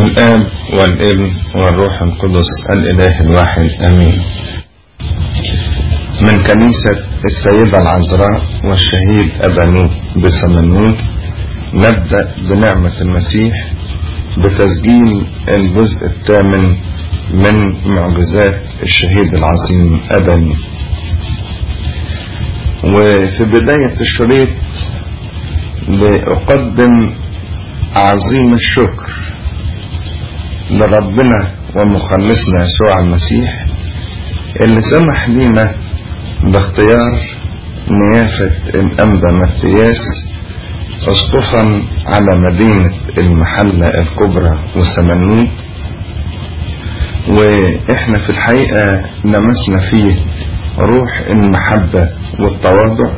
الآب والابن والروح القدس الإله الواحد آمين. من كنيسة السيدة العذراء والشهيد أبانوت بسمنوت نبدأ بنعمة المسيح بتسجيل الجزء الثامن من معجزات الشهيد العظيم أبانوت. وفي بداية الشريط بأقدم عظيم الشكر لربنا ومخلصنا يسوع المسيح اللي سمح لنا باختيار نيافة الأنبا متياس أسقفا على مدينة المحلة الكبرى وسمنوت، وإحنا في الحقيقة لمسنا فيه روح المحبة والتواضع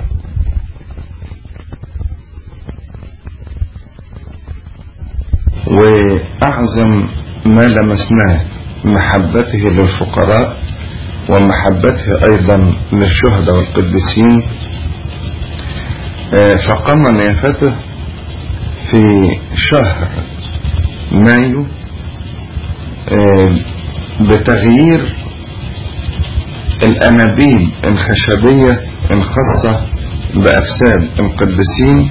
وأعظم ما لمسناه محبته للفقراء ومحبته أيضا للشهداء والقديسين. فقام نيافته في شهر مايو بتغيير الأنابيب الخشبية الخاصة بأجساد القديسين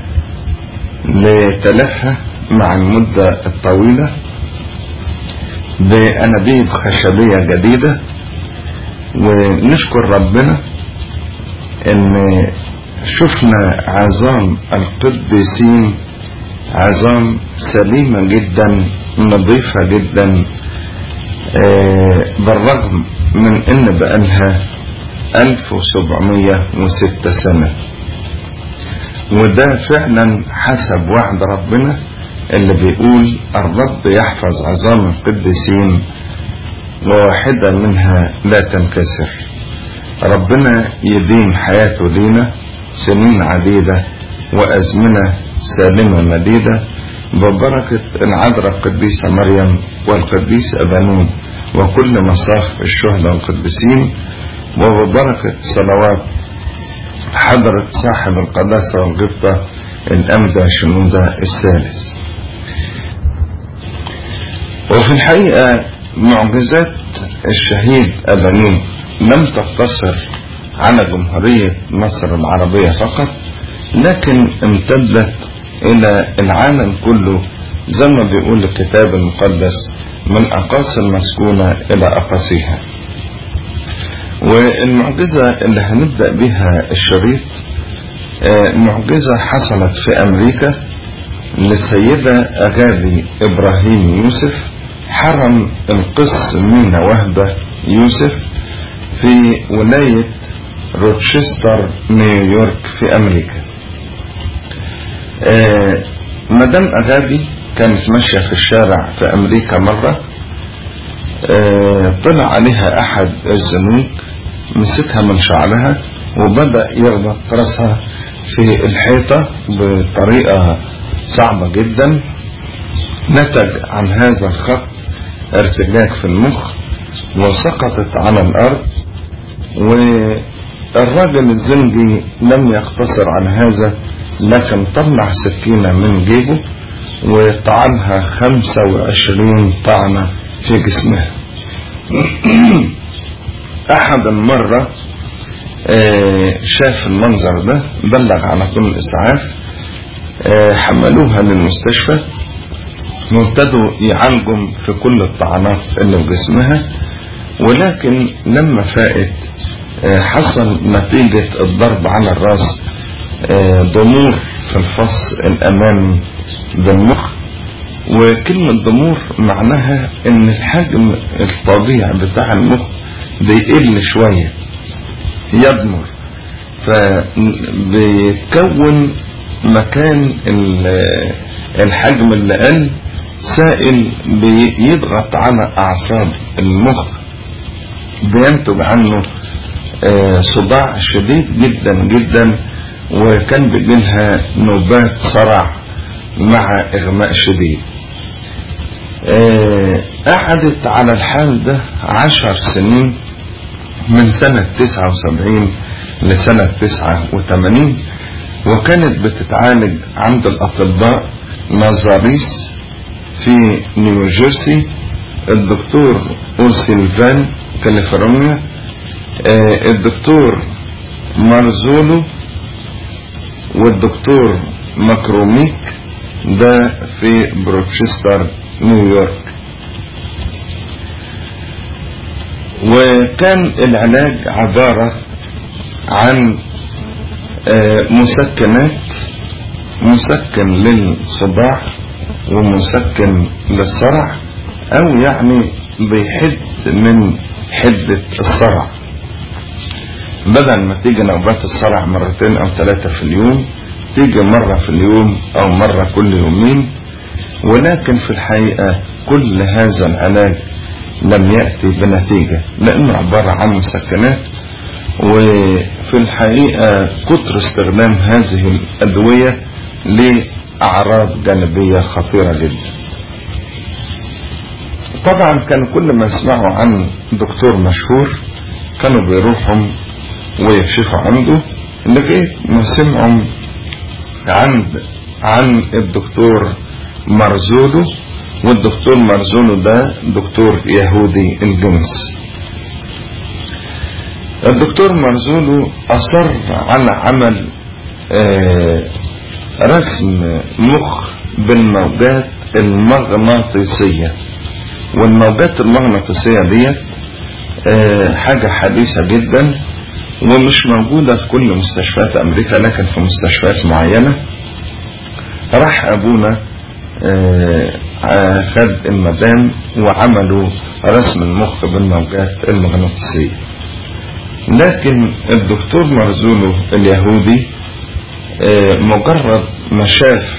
لتلفها مع المدة الطويلة بأنابيب خشبية جديدة. ونشكر ربنا ان شفنا عظام القديسين عظام سليمة جدا نظيفة جدا، بالرغم من ان بقالها 1706 سنة. وده فعلا حسب وعد ربنا اللي بيقول الرب يحفظ عظام القديسين وواحدة منها لا تنكسر. ربنا يديم حياته لينا سنين عديدة وأزمنة سالمة مديدة ببركة العذراء القديسة مريم والقديس أبانوت وكل مصاف الشهداء والقديسين، وببركة صلوات حضرة صاحب القداسة والغبطة الأنبا شنودة الثالث. وفي الحقيقة معجزات الشهيد أبانوت لم تقتصر على جمهورية مصر العربية فقط، لكن امتدت إلى العالم كله زي ما بيقول الكتاب المقدس من أقاصي المسكونة إلى أقاصيها. والمعجزة اللي هنبدأ بها الشريط معجزة حصلت في أمريكا للسيدة أغابي إبراهيم يوسف حرم القس مينا وهبة يوسف في ولاية روتشستر نيويورك في أمريكا. مدام أغابي كانت ماشية في الشارع في أمريكا مرة، طلع عليها أحد الزنوج مسكها من شعرها وبدأ يربط رأسها في الحيطة بطريقة صعبة جدا. نتج عن هذا الخط ارتجاج في المخ وسقطت على الأرض. والراجل الزنجي لم يقتصر على هذا، لكن طلع سكينة من جيبه وطعنها 25 طعنة في جسمها. أحد المرة شاف المنظر ده بلغ على طول الإسعاف، حملوها للمستشفى وابتدوا يعالجوا في كل الطعنات اللي في جسمها. ولكن لما فاقت حصل نتيجة الضرب على الراس ضمور في الفص الأمامي بالمخ. وكلمة ضمور معناها ان الحجم الطبيعي بتاع المخ بيقل شوية يضمر، فبيتكون مكان الحجم اللي قل سائل بيضغط على أعصاب المخ، بينتج عنه صداع شديد جدا جدا، وكان بيجيلها نوبات صرع مع إغماء شديد. قعدت على الحال ده 10 سنين من سنة 79 لسنة 89، وكانت بتتعالج عند الأطباء نظاريس في نيوجيرسي، الدكتور أوسيلفان كاليفورنيا، الدكتور مارزولو، والدكتور ماكروميك ده في بروتشستر نيويورك. وكان العلاج عبارة عن مسكنات، مسكن للصداع ومسكن للصرع، او يعني بيحد من حدة الصرع. بدل ما تيجي نوبات الصرع 2 أو 3 في اليوم، تيجي مرة في اليوم او مرة كل يومين. ولكن في الحقيقة كل هذا العلاج لم يأتي بنتيجة، لانه عبارة عن مسكنات، وفي الحقيقة كتر استخدام هذه الأدوية لأعراض جانبية خطيرة جدا. طبعا كان كل ما يسمعوا عن دكتور مشهور كانوا بيروحوا ويكشفوا عنده، لغاية ما سمعوا عن الدكتور مارزولو. والدكتور مارزولو ده دكتور يهودي الجنس. الدكتور مارزولو أصر على عمل رسم مخ بالموجات المغناطيسية. والموجات المغناطيسية ديت حاجة حديثة جدا، ومش موجودة في كل مستشفيات أمريكا، لكن في مستشفيات معينة. راح أبونا خد المدام وعملوا رسم المخ بالموجات المغناطيسية. لكن الدكتور مارزولو اليهودي مجرد ما شاف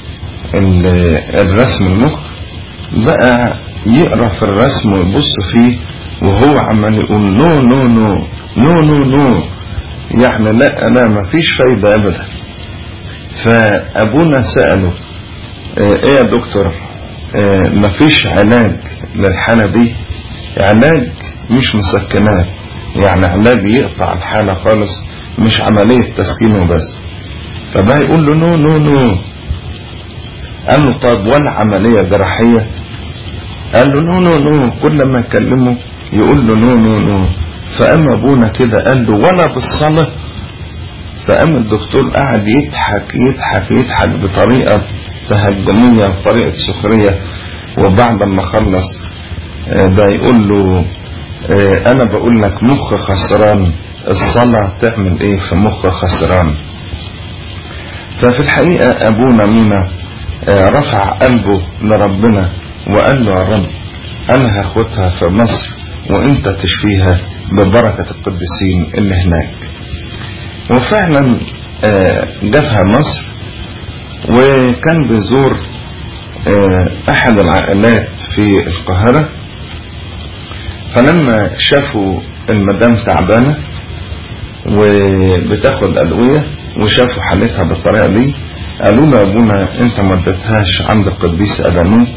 الرسم المخ بقى يقرأ في الرسم ويبص فيه، وهو عمال يقول نو نو نو نو نو نو، يعني لا ما فيش فايدة ابدا. فابونا سأله ايه يا دكتور، ما فيش علاج للحالة دي؟ علاج مش مسكنات، يعني علاج يقطع الحالة خالص، مش عملية تسكين وبس. فبقى يقول له نو نو نو. قال له طب ولا عملية جراحية؟ قال له نو نو نو. كل ما يكلمه يقول له نو نو نو. فقام ابونا كده قال له ولا بالصلاة؟ فقام الدكتور قاعد يضحك يضحك يضحك بطريقة تهجمية وطريقة سخرية. وبعد ما خلص ده يقول له انا بقول لك مخ خسران، الصلاة تعمل ايه في مخ خسران؟ ففي الحقيقة ابونا مينا رفع قلبه لربنا وقال له يا رب انا هاخدها في مصر وانت تشفيها ببركة القديسين اللي هناك. وفعلا جابها مصر، وكان بيزور احد العائلات في القاهرة. فلما شافوا المدام تعبانة وبتاخد أدوية وشافوا حالتها بالطريقة دي، قالوا له ابونا انت ما اديتهاش عند القديس ابانوب.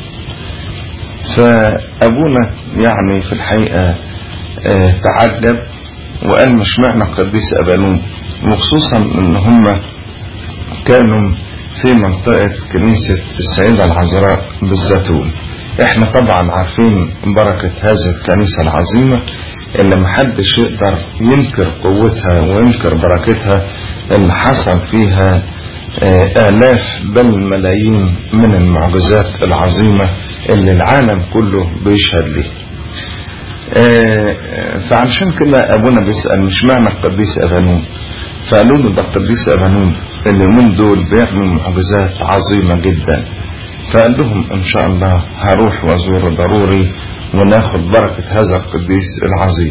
فابونا يعني في الحقيقة تعجب وقال مش معنى القديس ابانوب، وخصوصا ان هم كانوا في منطقة كنيسة السيدة العذراء بالزيتون. احنا طبعا عارفين بركة هذه الكنيسة العظيمة اللي محدش يقدر ينكر قوتها وينكر بركتها، اللي حصل فيها آلاف بل ملايين من المعجزات العظيمة اللي العالم كله بيشهد ليه. فعشان كده ابونا بيسأل مش معنى القديس ابانوب. فقالوا له ده القديس ابانوب اليومين دول بيعمل معجزات عظيمة جدا. فقال لهم ان شاء الله هروح وازوره ضروري وناخد بركة هذا القديس العظيم.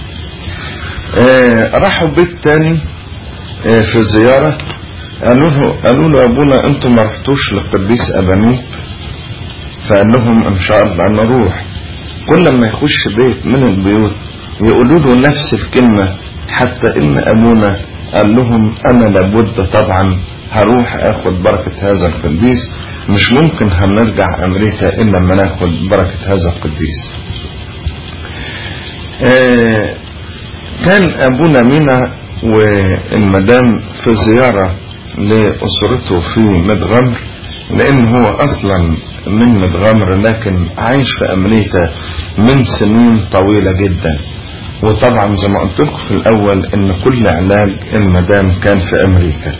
راحوا بيت تاني في زيارة، قالوا له ابونا انتم ما رحتوش للقديس ابانوب؟ فقال لهم ان شاء الله نروح. كل ما يخش بيت من البيوت يقولوا له نفس الكلمة، حتى ان ابونا قال لهم انا لابد طبعا هروح اخد بركة هذا القديس، مش ممكن هنرجع امريكا الا لما ناخد بركة هذا القديس. كان ابونا مينا والمدام في زيارة لأسرته في مدغمر، لان هو اصلا من متغمر لكن عايش في امريكا من سنين طويلة جدا. وطبعا زي ما قلت لكم في الاول ان كل علاج المدام كان في امريكا.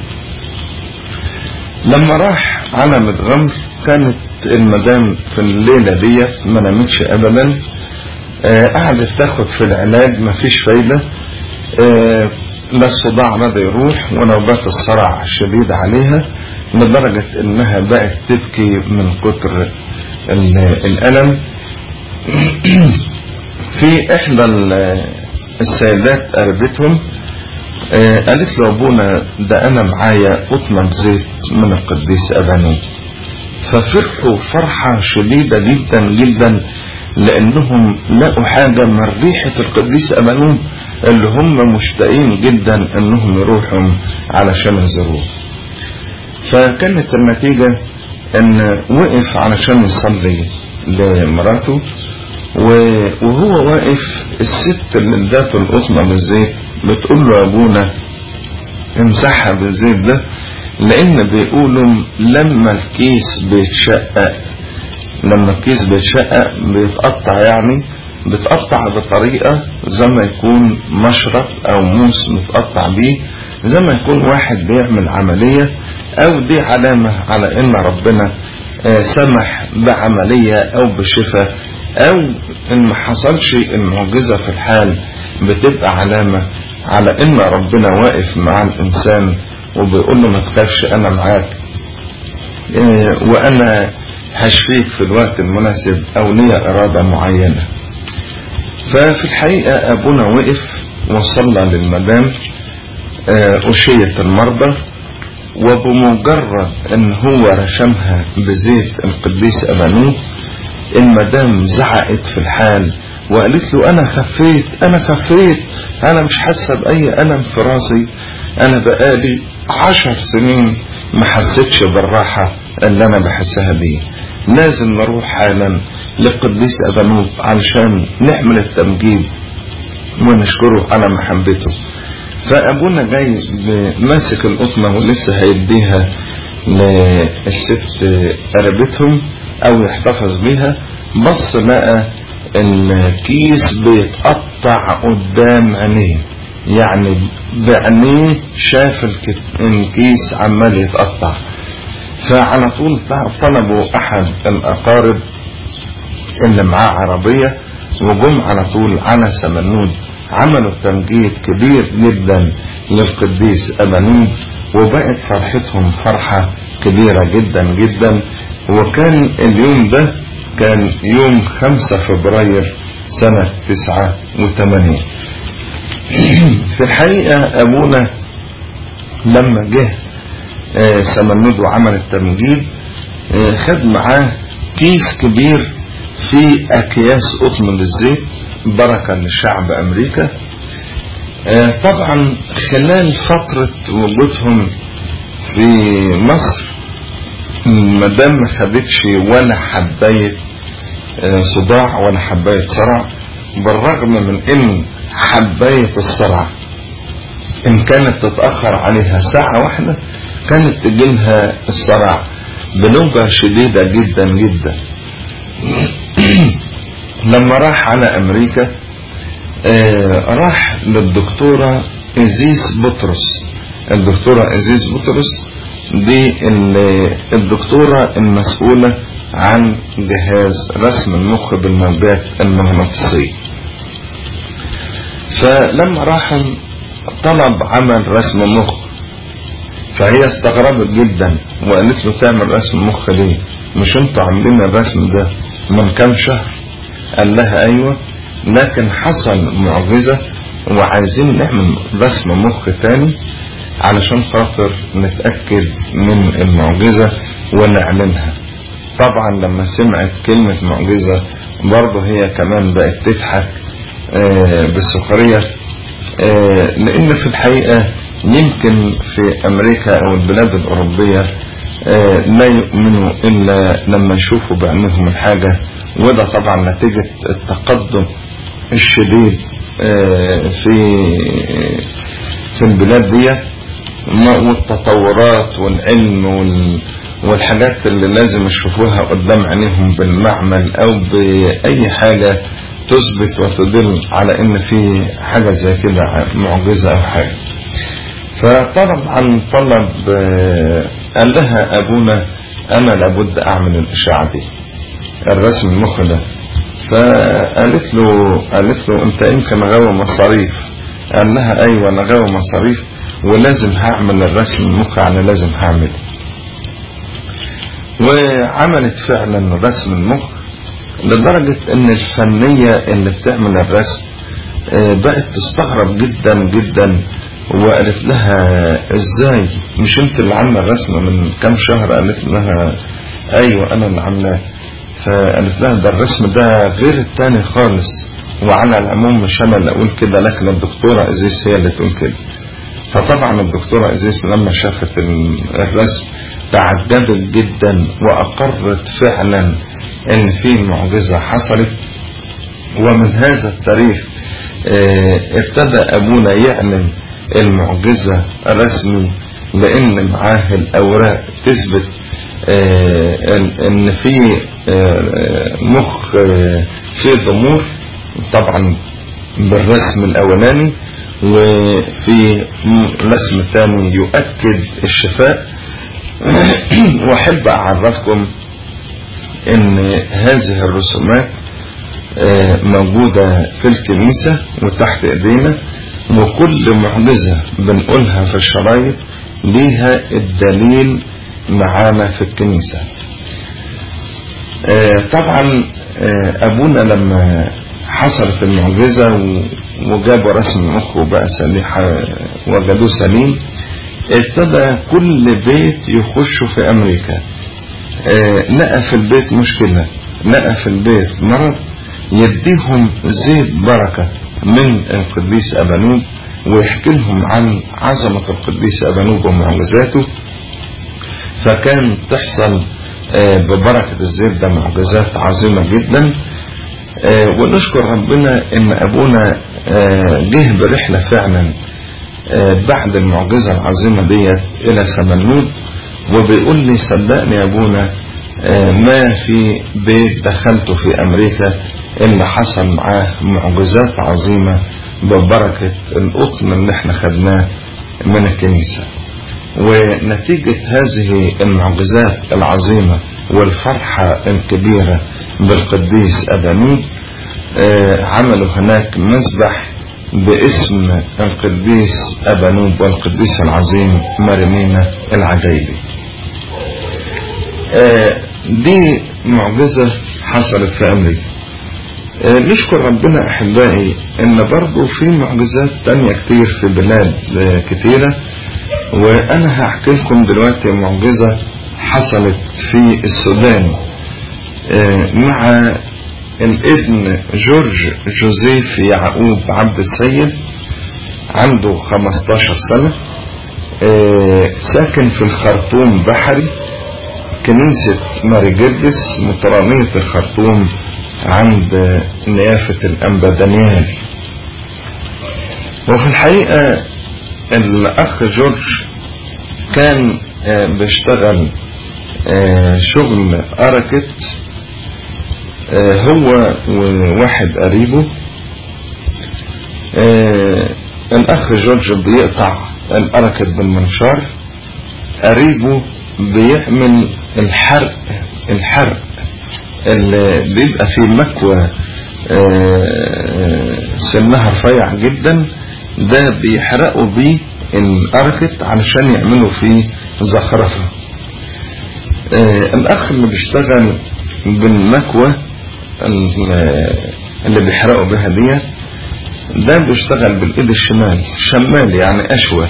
لما راح على متغمر كانت المدام في الليلة دي ما نامتش ابدا، قعدت تاخد في العلاج مفيش فايدة، لا الصداع بدا يروح ونوبات الصرع شديد عليها لدرجة انها بقت تبكي من كتر الالم. في احدى السيدات قربتهم قالت له ابونا ده انا معايا قطمة زيت من القديس ابانوب. ففرحوا فرحة شديدة جدا جدا لانهم لقوا حاجة من ريحة القديس ابانوب اللي هم مشتاقين جدا انهم يروحوا علشان يزوروه. فكانت النتيجة ان وقف علشان يصلي لمراته، وهو واقف الست اللي اداته القطمة بالزيت بتقول له يا ابونا امسحها بالزيت ده، لان بيقولوا لما الكيس بيتشقق بيتقطع، يعني بتقطع بطريقة زي ما يكون مشرط او موس متقطع بيه، زي ما يكون واحد بيعمل عملية، او دي علامة على ان ربنا سمح بعملية او بشفاء، او ان ما حصلش المعجزة في الحال بتبقى علامة على ان ربنا واقف مع الانسان وبيقول له ما تخافش انا معاك، وانا هشفيك في الوقت المناسب او لي ارادة معينة. ففي الحقيقة ابونا وقف وصلى للمدام أشية المرضى، وبمجرد ان هو رشمها بزيت القديس ابانوب المدام زعقت في الحال وقالت له انا خفيت، انا مش حاسة باي الم في راسي، انا بقالي 10 سنين ما حسيتش بالراحة اللي انا بحسها دي، لازم نروح حالا للقديس ابانوب علشان نعمل التمجيد ونشكره على محبته. فابونا جاي ماسك القطمة ولسه هيديها للست قربتهم او يحتفظ بيها، بص لقى الكيس بيتقطع قدام عينيه، يعني بعينيه شاف الكيس عمال يتقطع. فعلى طول طلبوا احد الاقارب اللي معاه عربية وجم على طول على سمنود، عملوا تمجيد كبير جدا للقديس ابانوب، وبقت فرحتهم فرحة كبيرة جدا جدا. وكان اليوم ده كان يوم 5 فبراير سنة 89. في الحقيقة ابونا لما جه سمنود وعمل التمجيد خد معاه كيس كبير فيه اكياس قطن للزيت بركة لشعب امريكا. طبعا خلال فترة وجودهم في مصر المدام ما خدتش ولا حباية صداع ولا حباية صرع، بالرغم من ان حباية الصرع ان كانت تتأخر عليها ساعة واحدة كانت تجيلها الصرع بنوبة شديدة جدا جدا. لما راح على امريكا راح للدكتورة إزيس بطرس. الدكتورة إزيس بطرس دي الدكتورة المسؤولة عن جهاز رسم المخ بالموجات المغناطيسية. فلما راحوا طلب عمل رسم مخ، فهي استغربت جدا وقالت له تعمل رسم مخ ليه؟ مش انتوا عاملين الرسم ده من كام شهر؟ قال لها ايوه، لكن حصل معجزة وعايزين نعمل رسم مخ تاني علشان خاطر نتأكد من المعجزة ونعلنها. طبعا لما سمعت كلمة معجزة برضه هي كمان بقت تضحك بالسخرية، لان في الحقيقة يمكن في امريكا او البلاد الاوروبية لا يؤمنوا الا لما يشوفوا بعينهم الحاجة، وده طبعا نتيجة التقدم الشديد في البلاد دي والتطورات والعلم والحاجات اللي لازم يشوفوها قدام عينيهم بالمعمل او باي حاجة تثبت وتدل على ان في حاجة زي كده معجزة او حاجة. فطبعا طلب، قال لها ابونا انا لابد اعمل الاشاعة دي، الرسم المخ ده. فقالت له انت يمكن غاوي مصاريف. قال لها ايوه انا غاوي مصاريف ولازم هعمل الرسم المخ، يعني لازم هعمله. وعملت فعلا رسم المخ، لدرجة ان الفنية اللي بتعمل الرسم بقت تستغرب جدا جدا، وقالت لها ازاي مش انت اللي عامله الرسمة من كام شهر؟ قالت لها ايوه انا اللي عاملاه. فقالت لها ده الرسم ده غير التاني خالص، وعلى العموم مش انا اللي اقول كده لكن الدكتورة ازيس هي اللي تقول كده. فطبعا الدكتورة ازيس لما شافت الرسم تعجبت جدا واقرت فعلا ان في معجزة حصلت. ومن هذا التاريخ ابتدى ابونا يعلن المعجزة رسمي، لان معاه الاوراق تثبت ان في مخ في ضمور طبعا بالرسم الاولاني، وفي رسم ثاني يؤكد الشفاء. واحب اعرفكم ان هذه الرسومات موجودة في الكنيسة وتحت ايدينا، وكل معجزة بنقولها في الشرايط ليها الدليل معانا في الكنيسة. طبعا ابونا لما حصلت المعجزة وجابوا رسم المخ وبقى وجدوه سليم، ابتدى كل بيت يخشوا في امريكا لقى في البيت مشكلة، لقى في البيت مرض، يديهم زيت بركة من القديس أبانوب ويحكي لهم عن عظمة القديس أبانوب ومعجزاته. فكان تحصل ببركة الزيت ده معجزات عظيمة جدا. ونشكر ربنا ان ابونا جه برحلة فعلا بعد المعجزة العظيمة ديت الى سمنود، وبيقول لي صدقني يا ابونا ما في بيت دخلته في امريكا اللي حصل معاه معجزات عظيمة ببركة القطن اللي احنا خدناه من الكنيسة. ونتيجة هذه المعجزات العظيمة والفرحة الكبيرة بالقديس أبانوب عملوا هناك مسبح باسم القديس أبانوب والقديس العظيم مريمينا العجيبي. دي معجزة حصلت في أمريكا. نشكر ربنا أحبائي إن برضو في معجزات تانية كتير في بلاد كتيرة، وأنا هحكي لكم دلوقتي معجزة حصلت في السودان مع الابن جورج جوزيف يعقوب عبد السيد، عنده 15 سنة، ساكن في الخرطوم بحري، كنيسة ماري جرجس مطرانية الخرطوم عند نيافة الأنبا دانيال. وفي الحقيقة الأخ جورج كان بيشتغل شغل أركت، هو وواحد قريبه. الأخ جورج بيقطع الأركت بالمنشار، قريبه بيعمل الحرق اللي بيبقى فيه مكوى سنها رفيع جدا، ده بيحرقوا بيه الأركت علشان يعملوا فيه زخرفة. الأخ اللي بيشتغل بالمكوى اللي بيحرقوا بها دي، ده بيشتغل بالإيد الشمال، شمال يعني أشوى.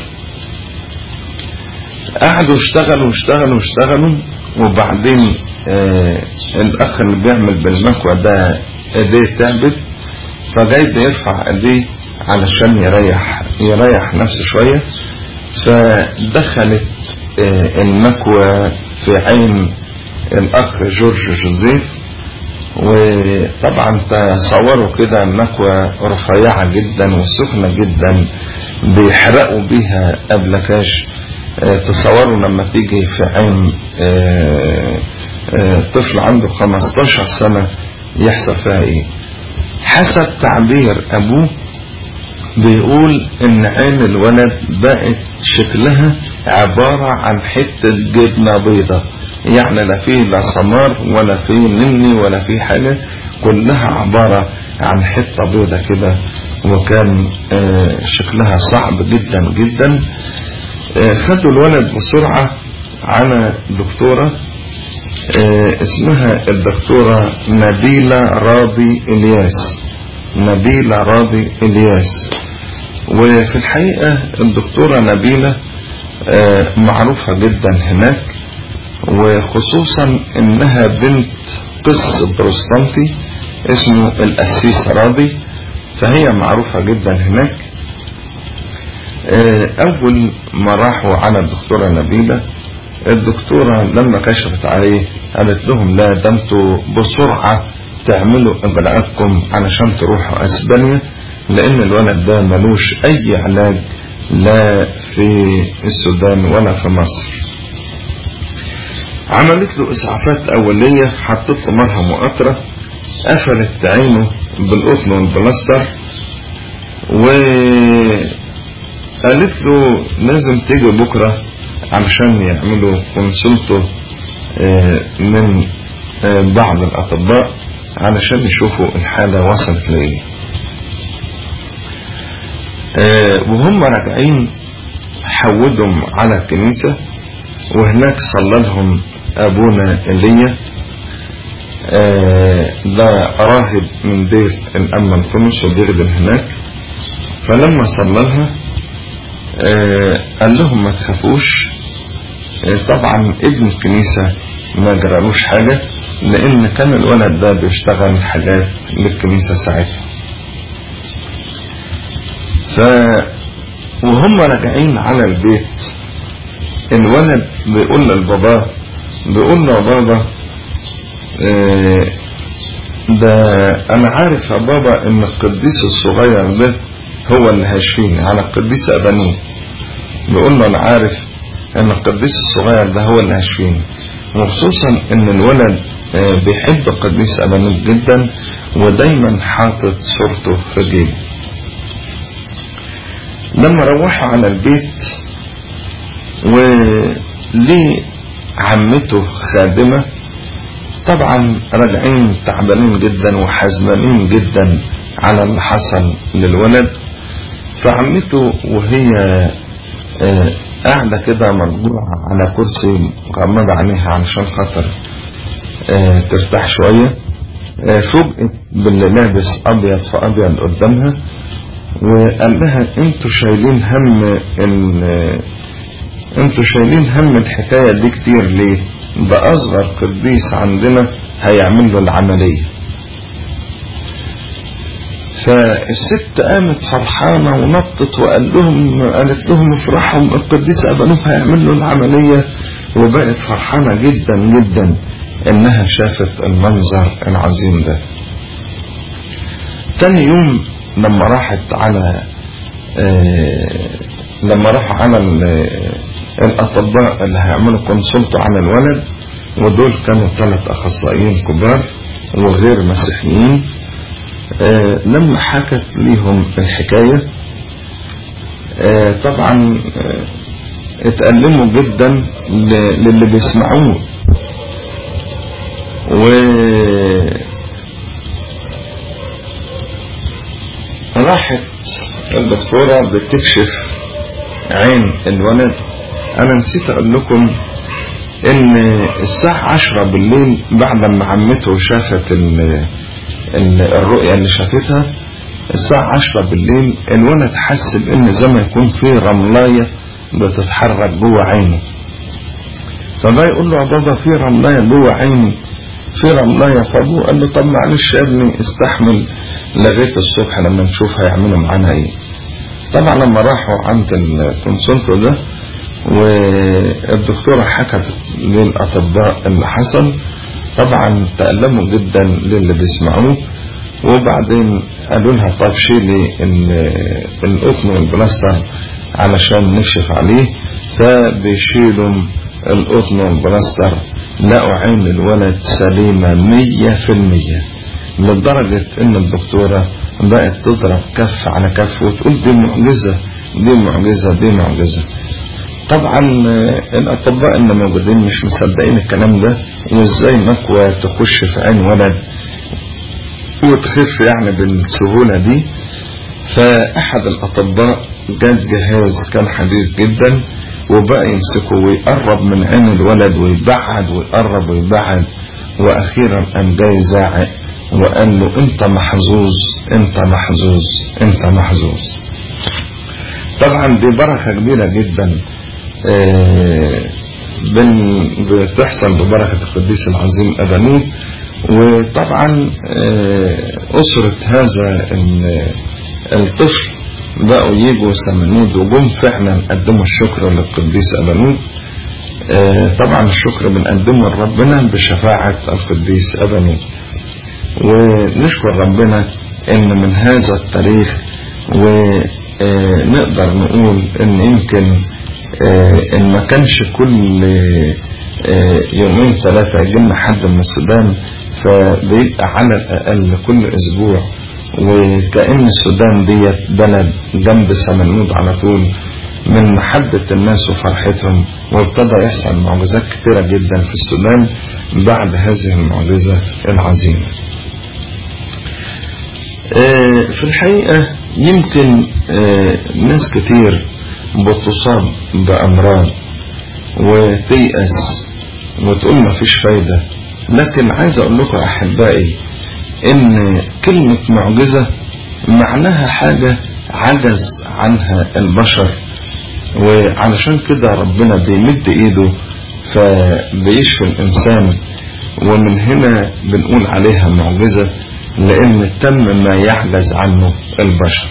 قعدوا اشتغلوا وبعدين الأخ اللي بيعمل بالمكوى ده ايديه تعبت، فجاي بيرفع ايديه علشان يريح نفسه شوية، فدخلت المكوى في عين الأخ جورج جوزيف. وطبعا تصوروا كده المكوى رفيعة جدا وسخنة جدا بيحرقوا بيها أبلكاش. تصوروا لما تيجي في عين طفل عنده 15 سنة يحصل فيها ايه. حسب تعبير ابوه بيقول ان عين الولد بقت شكلها عبارة عن حتة جبنة بيضة، يعني لا فيه لا سمار ولا فيه نني ولا فيه حاجة، كلها عبارة عن حتة بيضة كده، وكان شكلها صعب جدا جدا. خدوا الولد بسرعة على دكتورة اسمها الدكتورة نبيلة راضي إلياس. نبيلة راضي إلياس. وفي الحقيقة الدكتورة نبيلة معروفة جدا هناك، وخصوصا انها بنت قس بروستانتي اسمه القسيس راضي، فهي معروفة جدا هناك. اول ما راحوا على الدكتورة نبيلة، الدكتورة لما كشفت عليه قالت لهم لا ده انتوا بسرعة تعملوا اجراءاتكم علشان تروحوا اسبانيا، لان الولد ده ملوش اي علاج لا في السودان ولا في مصر. عملت له اسعافات اولية، حطت له مرهم وقطرة، قفلت عينه بالقطن والبلاستر، وقالت له لازم تيجي بكرة علشان يعملوا كونسلته من بعض الاطباء علشان يشوفوا الحالة وصلت ليه. وهم راجعين حودهم على الكنيسة، وهناك صلى لهم ابونا ايليا، ده راهب من دير الأم انطونس وبيخدم هناك. فلما صلى لها قال لهم ما تخافوش، طبعا ابن الكنيسة ما جرالوش حاجة، لان كان الولد ده بيشتغل حاجات للكنيسة ساعتها. وهم راجعين على البيت، الولد بيقول للبابا، بيقول له بابا ده انا عارف يا بابا ان القديس الصغير ده هو اللي هيشفيني، على القديس ابانوب. بيقول له انا عارف ان القديس الصغير ده هو اللي هيشفيني، وخصوصا ان الولد بيحب القديس ابانوب جدا ودايما حاطط صورته في جيبه. لما روحوا على البيت وليه عمته خادمة، طبعا راجعين تعبانين جدا وحزنانين جدا على اللي حصل للولد. فعمته وهي قاعدة كده مرجوعة على كرسي مغمضة عينيها علشان خاطر ترتاح شوية، فوجئت باللي لابس ابيض في ابيض قدامها، وقال لها انتوا شايلين هم الحكاية دي كتير ليه؟ ده اصغر قديس عندنا هيعمل له العملية. فالست قامت فرحانة ونطت قالت لهم افرحوا، القديس ابانوب هيعمل له العملية، وبقت فرحانة جدا جدا انها شافت المنظر العظيم ده. تاني يوم لما راحوا على الاطباء اللي هيعملوا كونسلت على الولد، ودول كانوا 3 اخصائيين كبار وغير مسيحيين، لما حكت ليهم الحكاية طبعا اتألموا جدا للي بيسمعوه. راحت الدكتورة بتكشف عين الولد. انا نسيت اقول لكم ان الساعة 10 بالليل بعد ما عمته شافت الرؤية اللي شافتها، الساعة 10 بالليل الولد حس بان زي ما يكون في رملاية بتتحرك جوه عينه. فبقى يقول له يا بابا في رملاية جوه عيني، في رملاية. فابوه قال له طب معلش يا ابني استحمل لغاية الصبح لما نشوف هيعملوا معانا ايه. طبعا لما راحوا عند الكونسلتو ده والدكتورة حكت للأطباء اللي حصل، طبعا تألموا جدا للي بيسمعوه. وبعدين قالوا لها طب شيلي القطن والبلاستر علشان نكشف عليه، فبيشيلوا القطن والبلاستر، لقوا عين الولد سليمة 100%، لدرجة ان الدكتورة بقت تضرب كف على كف وتقول دي معجزة دي معجزة دي معجزة. طبعا الاطباء اللي موجودين مش مصدقين الكلام ده، وازاي مكوى تخش في عين ولد وتخف يعني بالسهولة دي. فاحد الاطباء جاب جهاز كان حديث جدا وبقى يمسكه ويقرب من عين الولد ويبعد ويقرب ويبعد، واخيرا قام جاي زاعق وقال له انت محظوظ انت محظوظ انت محظوظ. طبعا دي بركة كبيرة جدا بتحصل ببركة القديس العظيم أبانوب. وطبعا أسرة هذا الطفل بقوا يجوا سمنود وجم فعلا قدموا الشكر للقديس أبانوب. طبعا الشكر بنقدمه لربنا بشفاعة القديس أبانوب، ونشكر ربنا ان من هذا التاريخ ونقدر نقول ان يمكن ان ما كانش كل يومين ثلاثة يجينا حد من السودان، فبيبقى على الاقل كل اسبوع، وكأن السودان ديت بلد جنب سمنود على طول من محبة الناس وفرحتهم. وابتدى يحصل معجزات كثيرة جدا في السودان بعد هذه المعجزة العظيمة. في الحقيقة يمكن ناس كتير بتصاب بأمراض وتيأس وتقول ما فيش فايدة، لكن عايز اقول لكم احبائي ان كلمة معجزة معناها حاجة عجز عنها البشر، وعلشان كده ربنا بيمد ايده فبيشفي الانسان، ومن هنا بنقول عليها معجزة لان تم ما يعجز عنه البشر.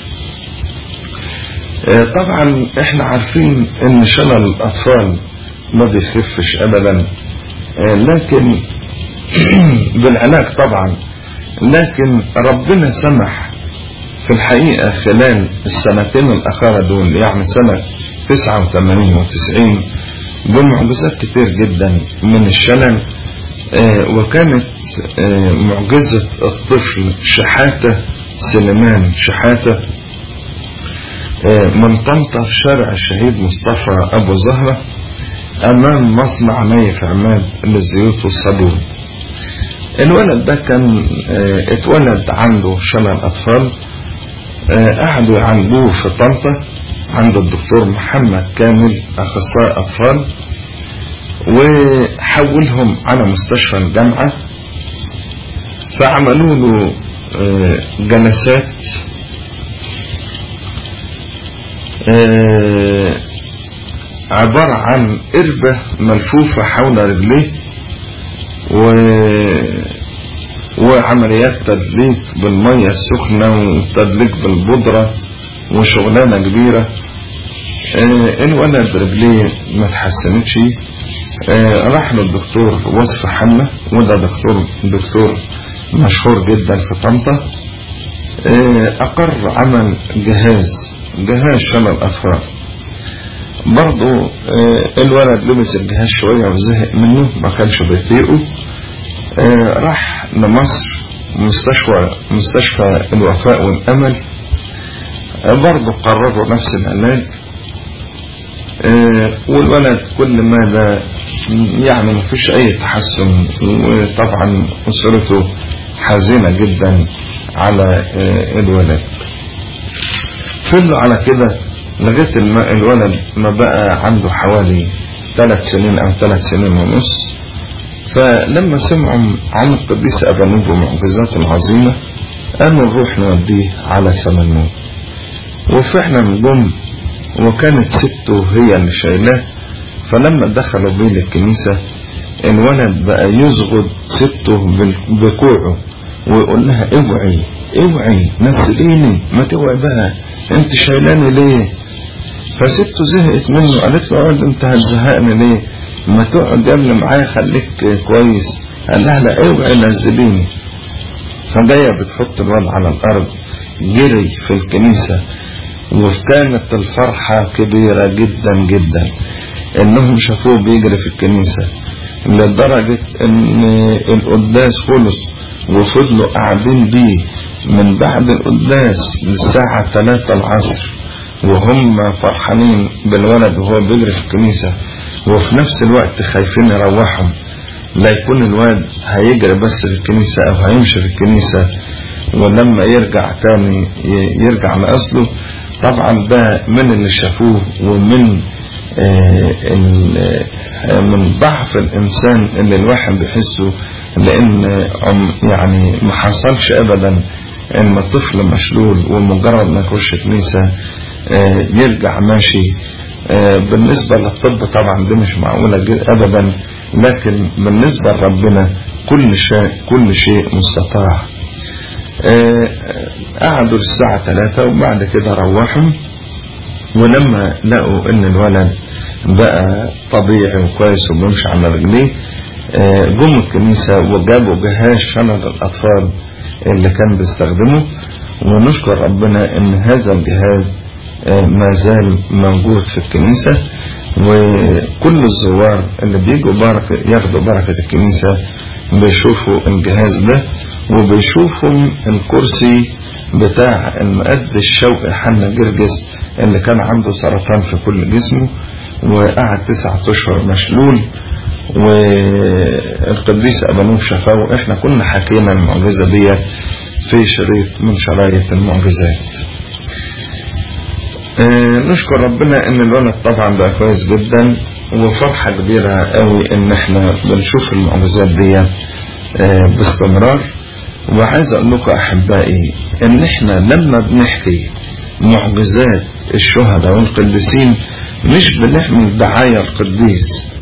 طبعا احنا عارفين ان شلل الاطفال ما بيخفش ابدا، لكن بالعلاج طبعا، لكن ربنا سمح في الحقيقة خلال السنتين الاخيرة دول، يعني سنة 89 و90، بمعجزات كتير جدا من الشلل. وكانت معجزة الطفل شحاتة سليمان شحاتة من طنطا في شارع الشهيد مصطفى ابو زهرة امام مصنع نايف عماد للزيوت والصابون. الولد ده كان اتولد عنده شلل اطفال، قعدوا يعالجوه في طنطا عند الدكتور محمد كامل اخصائي اطفال، وحولهم على مستشفى الجامعة، فعملوا له جلسات عبارة عن قربة ملفوفة حول رجليه وعمليات تدليك بالمية السخنة وتدليك بالبودرة وشغلانة كبيرة. الولد رجليه ما تحسنتش، راح للدكتور وصف حمة، وده دكتور مشهور جدا في طنطا، اقر عمل جهاز شلل الاطفال. برضو الولد لبس الجهاز شوية وزهق منه، ما كانش بيطيقه، راح لمصر مستشفى الوفاء والامل، برضو قرروا نفس العلاج. والولد كل ما ده يعني ما فيش اي تحسن، وطبعا اسرته حزينة جدا على الولد. فضلوا على كده لغاية الولد ما بقى عنده حوالي 3 سنين او 3 سنين ونص. فلما سمعوا عن القديس أبانوب ومعجزاته العظيمة قالوا نروح نوديه على سمنود، وفعلا جم، وكانت سته هي اللي شايلاه. فلما دخلوا بيه للكنيسة الولد بقى يزغد سته بكوعه ويقول لها اوعي نزليني، ما توعي بقى، انت شايلاني ليه؟ فسته زهقت منه، قالت له اقعد، انت هتزهقني ليه؟ ما تقعد يا ابني معايا خليك كويس. قال لها لا اوعي نزليني. فجايه بتحط الولد على الارض، جري في الكنيسة وكانت الفرحة كبيرة جدا جدا انهم شافوه بيجري في الكنيسة، لدرجة ان القداس خلص وفضلوا قاعدين بيه من بعد القداس للساعة 3 العصر وهم فرحانين بالولد وهو بيجري في الكنيسة، وفي نفس الوقت خايفين يروحهم لا يكون الواد هيجري بس في الكنيسة او هيمشي في الكنيسة ولما يرجع تاني يرجع لأصله. طبعا ده من اللي شافوه ومن من ضعف الإنسان اللي الواحد بيحسه، لأن يعني ما حصلش أبدا إن طفل مشلول ومجرد ما يخش كنيسة يرجع ماشي. بالنسبة للطب طبعا دي مش معقولة أبدا، لكن بالنسبة لربنا كل شيء مستطاع. قعدوا الساعة 3 وبعد كده روحوا، ولما لقوا ان الولد بقى طبيعي وكويس وبيمشي على رجليه جم الكنيسة وجابوا جهاز شنط الأطفال اللي كان بيستخدمه، ونشكر ربنا ان هذا الجهاز ما زال موجود في الكنيسة، وكل الزوار اللي بيجوا ياخدوا بركة الكنيسة بيشوفوا الجهاز ده، وبيشوفوا الكرسي بتاع المقدس شوقي حنا جرجس اللي كان عنده سرطان في كل جسمه وقعد 9 أشهر مشلول، والقديس أبانوب شفاه. احنا كنا حكينا المعجزة دي في شريط من شرايط المعجزات. نشكر ربنا ان الولد طبعا بقى كويس جدا، وفرحة كبيرة قوي ان احنا بنشوف المعجزات دي باستمرار. وعايز اقول لكم احبائي ان احنا لما بنحكي معجزات الشهداء والقديسين مش بنعمل دعاية القديس،